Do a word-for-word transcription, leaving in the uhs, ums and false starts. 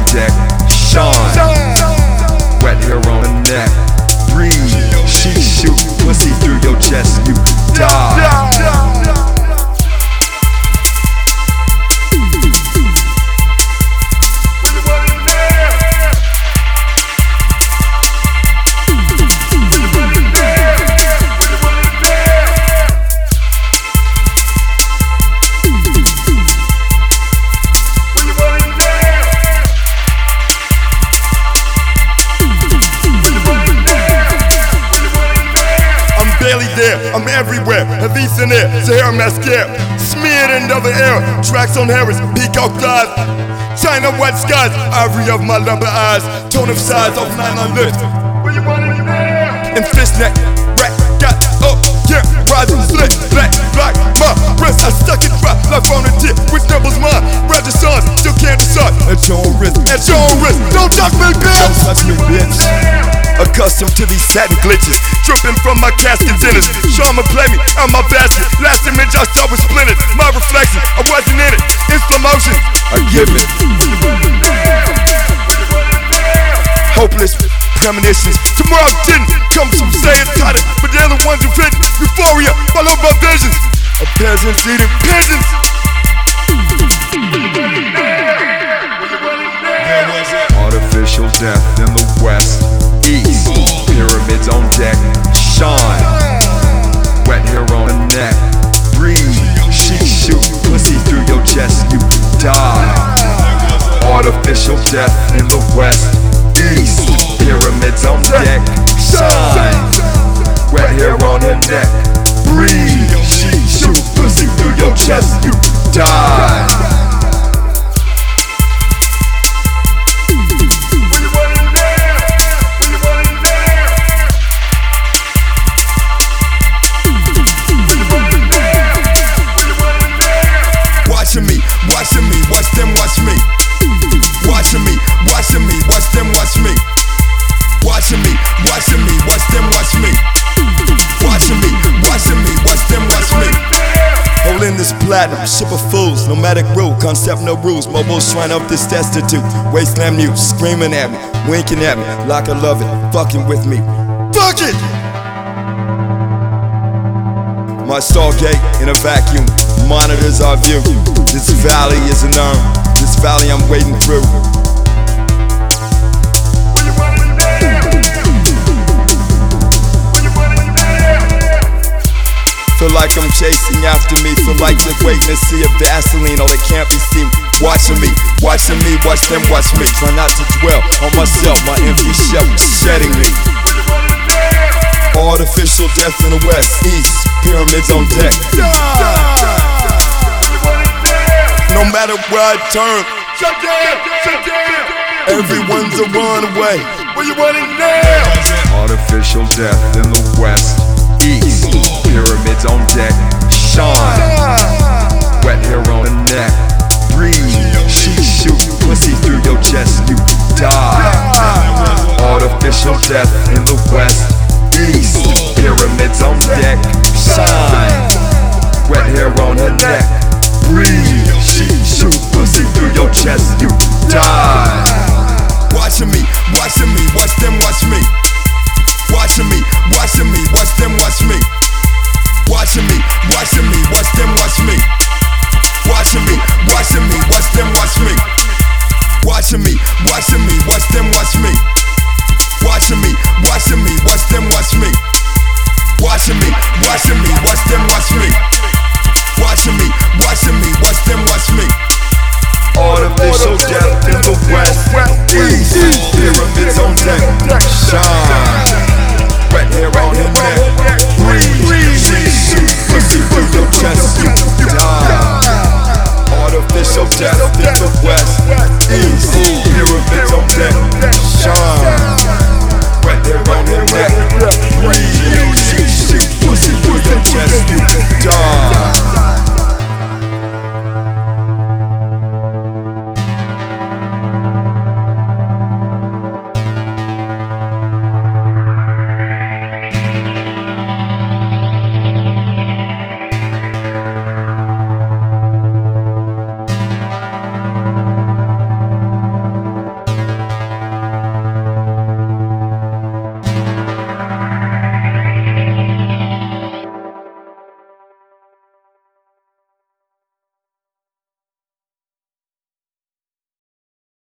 deck, shine. Wet hair on the neck, breathe. She shoot pussy through your chest, you die. I'm everywhere, Havisa in there, Sahara mascara, smeared in double air, tracks on Harris, peacock thighs, China white skies, ivory of my lumber eyes, tone of size of nylon lips. Where you want it there? And fishnet, rack, got up, yeah, rising, slick, black, black, my wrist, I stuck it dry, life on the tip, with nibbles mine, registrants, still can't decide, at your own risk, at your own risk, don't touch me, bitch! Don't touch me, bitch! Accustomed to these satin glitches, dripping from my casket dinners. Sharma play me on my basket. Last image I saw was splintered. My reflection, I wasn't in it. In slow motion, I give it. Hopeless premonitions. Tomorrow didn't come some say it tighter, but they're the ones who fit euphoria. Follow my visions. A peasant eating pigeons. Artificial death in the west. East, pyramids on deck, shine. Wet hair on the neck, breathe. She shoot pussy through your chest, you die. Artificial death in the west. East, pyramids on deck, shine. Wet hair on her neck, breathe. She shoot pussy through your chest, you die. Watching me, watching me, watch them watch me. Watching me, watching me, watch them watch me. Watching me, watching me, watch them watch me. Watching me, watching me, watch them watch me. Holding this platinum, ship of fools, nomadic rule, concept no rules. Mobile shrine of this destitute. Wasteland mute, screaming at me, winking at me, like I love it, fucking with me. Fuck it! My stargate in a vacuum monitors our view. This valley is an urn. This valley I'm wading through. Feel like I'm chasing after me. Feel like just waiting to see a Vaseline. Oh, they can't be seen. Watching me, watching me, watch them watch me. Try not to dwell on myself, my empty shell shedding me. Artificial death in the west, east, pyramids on deck. No matter where I turn, shut down, shut down. Everyone's a runaway. Where you want it now? Artificial death in the west, east, pyramids on deck, shine. Wet hair on the neck, breathe. She shoot pussy through your chest, you die. Artificial death in the west, east, pyramids on deck, shine. Wet hair on her neck, breathe. She shoot pussy through your chest, you die. Watching me, watching me, watch them watch me. Watching me, watching me, watch them watch me. Watching me, watching me, watch them watch me. Watching me, watching me, watch them watch me. Watching me, watching me, watch them watch me. Watching me, watching me, watch them watch me. Watching me, watching me, watch them watch me. Watching me, watching me, watch them watch me. Artificial death in the west.